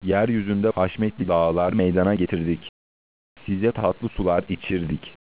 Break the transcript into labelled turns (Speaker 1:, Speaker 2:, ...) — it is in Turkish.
Speaker 1: Yeryüzünde haşmetli dağlar meydana getirdik. Size tatlı sular içirdik.